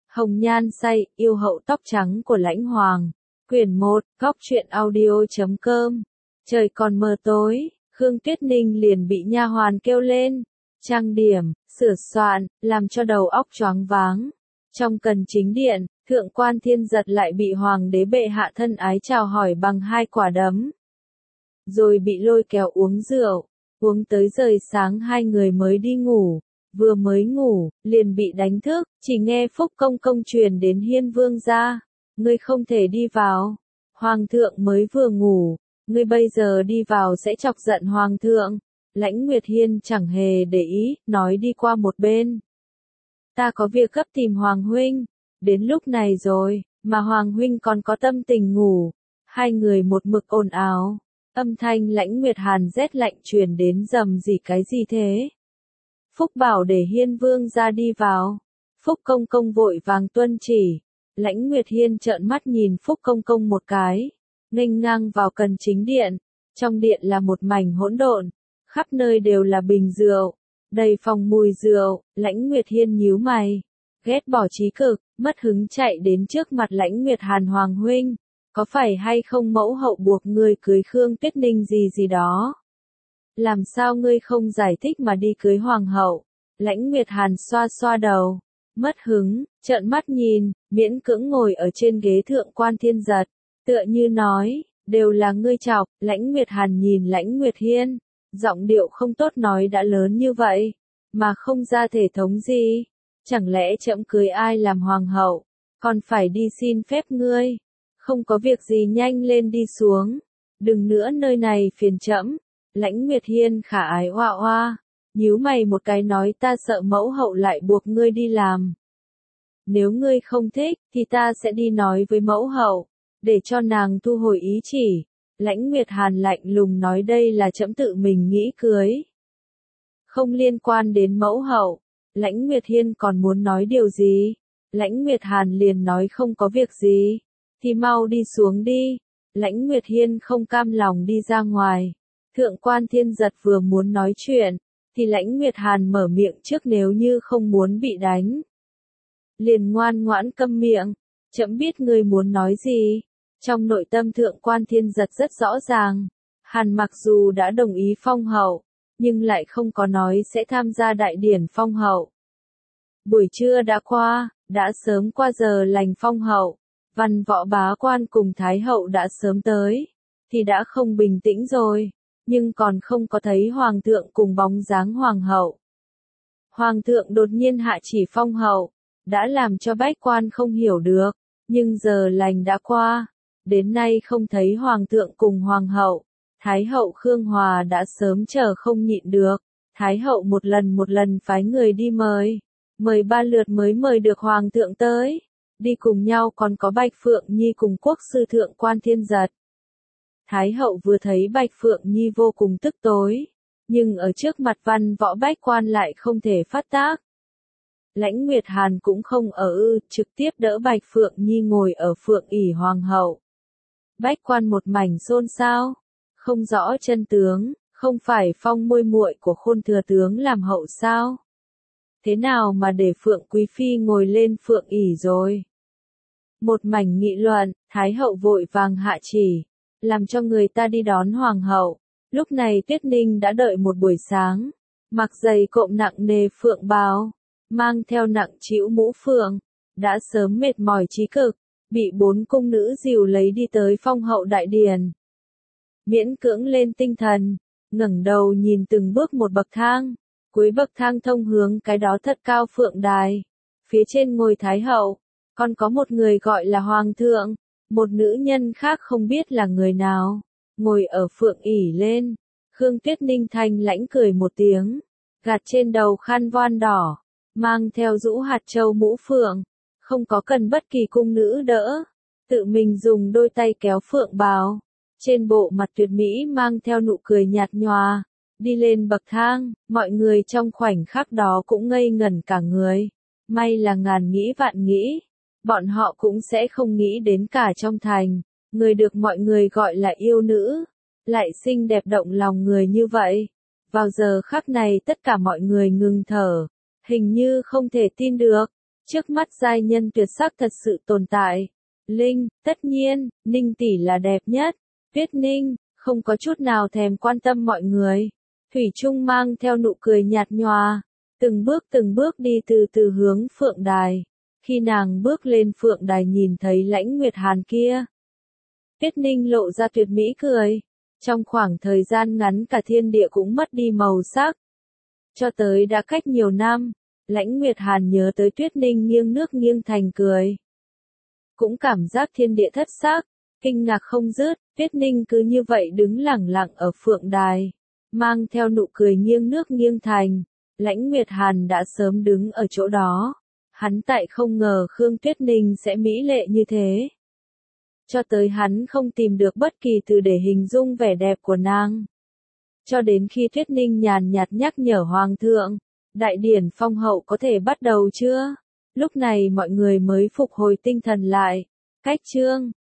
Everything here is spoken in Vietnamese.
Hồng nhan say, yêu hậu tóc trắng của Lãnh Hoàng. Quyển 1, góc truyện audio.com. Trời còn mờ tối, Khương Tuyết Ninh liền bị nha hoàn kêu lên, trang điểm, sửa soạn, làm cho đầu óc choáng váng. Trong Cần Chính Điện, Thượng quan Thiên Giật lại bị Hoàng đế bệ hạ thân ái chào hỏi bằng 2 quả đấm. Rồi bị lôi kéo uống rượu, uống tới rời sáng hai người mới đi ngủ. Vừa mới ngủ, liền bị đánh thức, chỉ nghe Phúc Công Công truyền đến Hiên Vương gia. Ngươi không thể đi vào. Hoàng thượng mới vừa ngủ, ngươi bây giờ đi vào sẽ chọc giận Hoàng thượng. Lãnh Nguyệt Hiên chẳng hề để ý, nói đi qua một bên. Ta có việc gấp tìm Hoàng huynh. Đến lúc này rồi, mà Hoàng huynh còn có tâm tình ngủ. Hai người một mực ồn ào. Âm thanh Lãnh Nguyệt Hàn rét lạnh truyền đến rầm rì cái gì thế? Phúc bảo để Hiên Vương ra đi vào. Phúc Công Công vội vàng tuân chỉ. Lãnh Nguyệt Hiên trợn mắt nhìn Phúc Công Công một cái. Nghênh ngang vào Cần Chính Điện. Trong điện là một mảnh hỗn độn. Khắp nơi đều là bình rượu. Đầy phòng mùi rượu. Lãnh Nguyệt Hiên nhíu mày. Ghét bỏ trí cực, mất hứng chạy đến trước mặt Lãnh Nguyệt Hàn Hoàng huynh. Có phải hay không mẫu hậu buộc ngươi cưới Khương Tuyết Ninh gì đó? Làm sao ngươi không giải thích mà đi cưới Hoàng hậu? Lãnh Nguyệt Hàn xoa xoa đầu. Mất hứng, trợn mắt nhìn, miễn cưỡng ngồi ở trên ghế Thượng quan Thiên Giật. Tựa như nói, đều là ngươi chọc. Lãnh Nguyệt Hàn nhìn Lãnh Nguyệt Hiên. Giọng điệu không tốt nói đã lớn như vậy. Mà không ra thể thống gì. Chẳng lẽ trẫm cưới ai làm hoàng hậu? Còn phải đi xin phép ngươi. Không có việc gì nhanh lên đi xuống. Đừng nữa nơi này phiền trẫm. Lãnh Nguyệt Hiên khả ái oa oa. Nhíu mày một cái nói ta sợ mẫu hậu lại buộc ngươi đi làm. Nếu ngươi không thích, thì ta sẽ đi nói với mẫu hậu. Để cho nàng thu hồi ý chỉ. Lãnh Nguyệt Hàn lạnh lùng nói đây là trẫm tự mình nghĩ cưới. Không liên quan đến mẫu hậu. Lãnh Nguyệt Hiên còn muốn nói điều gì? Lãnh Nguyệt Hàn liền nói không có việc gì. Thì mau đi xuống đi. Lãnh Nguyệt Hiên không cam lòng đi ra ngoài. Thượng quan Thiên Giật vừa muốn nói chuyện, thì Lãnh Nguyệt Hàn mở miệng trước nếu như không muốn bị đánh. Liền ngoan ngoãn câm miệng, trẫm biết ngươi muốn nói gì. Trong nội tâm Thượng quan Thiên Giật rất rõ ràng, Hàn mặc dù đã đồng ý phong hậu, nhưng lại không có nói sẽ tham gia đại điển phong hậu. Buổi trưa đã qua, đã sớm qua giờ lành phong hậu, văn võ bá quan cùng Thái hậu đã sớm tới, thì đã không bình tĩnh rồi. Nhưng còn không có thấy Hoàng thượng cùng bóng dáng Hoàng hậu. Hoàng thượng đột nhiên hạ chỉ phong hậu, đã làm cho bách quan không hiểu được, nhưng giờ lành đã qua, đến nay không thấy Hoàng thượng cùng Hoàng hậu. Thái hậu Khương Hòa đã sớm chờ không nhịn được, Thái hậu một lần phái người đi mời 3 lượt mới mời được Hoàng thượng tới, đi cùng nhau còn có Bạch Phượng Nhi cùng quốc sư Thượng quan Thiên Giật. Thái hậu vừa thấy Bạch Phượng Nhi vô cùng tức tối, nhưng ở trước mặt văn võ bách quan lại không thể phát tác. Lãnh Nguyệt Hàn cũng không trực tiếp đỡ Bạch Phượng Nhi ngồi ở phượng ỷ hoàng hậu. Bách quan một mảnh xôn xao, không rõ chân tướng, không phải phong muội muội của Khôn thừa tướng làm hậu sao? Thế nào mà để Phượng quý phi ngồi lên phượng ỷ rồi? Một mảnh nghị luận, Thái hậu vội vàng hạ chỉ, làm cho người ta đi đón Hoàng hậu. Lúc này Tuyết Ninh đã đợi một buổi sáng, mặc giày cộm nặng nề phượng bào, mang theo nặng trĩu mũ phượng, đã sớm mệt mỏi trí cực, bị 4 cung nữ dìu lấy đi tới phong hậu đại điển. Miễn cưỡng lên tinh thần, ngẩng đầu nhìn từng bước một bậc thang, cuối bậc thang thông hướng cái đó thật cao phượng đài, phía trên ngồi Thái hậu, còn có một người gọi là Hoàng thượng. Một nữ nhân khác không biết là người nào, ngồi ở phượng ỷ lên. Khương Tuyết Ninh thanh lãnh cười một tiếng, gạt trên đầu khăn voan đỏ, mang theo rũ hạt châu mũ phượng, không có cần bất kỳ cung nữ đỡ, tự mình dùng đôi tay kéo phượng bào, trên bộ mặt tuyệt mỹ mang theo nụ cười nhạt nhòa, đi lên bậc thang, mọi người trong khoảnh khắc đó cũng ngây ngẩn cả người, may là ngàn nghĩ vạn nghĩ. Bọn họ cũng sẽ không nghĩ đến cả trong thành, người được mọi người gọi là yêu nữ, lại xinh đẹp động lòng người như vậy. Vào giờ khắc này tất cả mọi người ngừng thở, hình như không thể tin được. Trước mắt giai nhân tuyệt sắc thật sự tồn tại. Linh, tất nhiên, Ninh tỷ là đẹp nhất. Tuyết Ninh, không có chút nào thèm quan tâm mọi người. Thủy Trung mang theo nụ cười nhạt nhòa, từng bước đi từ từ hướng phượng đài. Khi nàng bước lên phượng đài nhìn thấy Lãnh Nguyệt Hàn kia, Tuyết Ninh lộ ra tuyệt mỹ cười. Trong khoảng thời gian ngắn cả thiên địa cũng mất đi màu sắc. Cho tới đã cách nhiều năm, Lãnh Nguyệt Hàn nhớ tới Tuyết Ninh nghiêng nước nghiêng thành cười. Cũng cảm giác thiên địa thất sắc, kinh ngạc không dứt, Tuyết Ninh cứ như vậy đứng lẳng lặng ở phượng đài, mang theo nụ cười nghiêng nước nghiêng thành. Lãnh Nguyệt Hàn đã sớm đứng ở chỗ đó. Hắn tại không ngờ Khương Tuyết Ninh sẽ mỹ lệ như thế. Cho tới hắn không tìm được bất kỳ từ để hình dung vẻ đẹp của nàng. Cho đến khi Tuyết Ninh nhàn nhạt nhắc nhở Hoàng thượng, đại điển phong hậu có thể bắt đầu chưa? Lúc này mọi người mới phục hồi tinh thần lại. Cách chương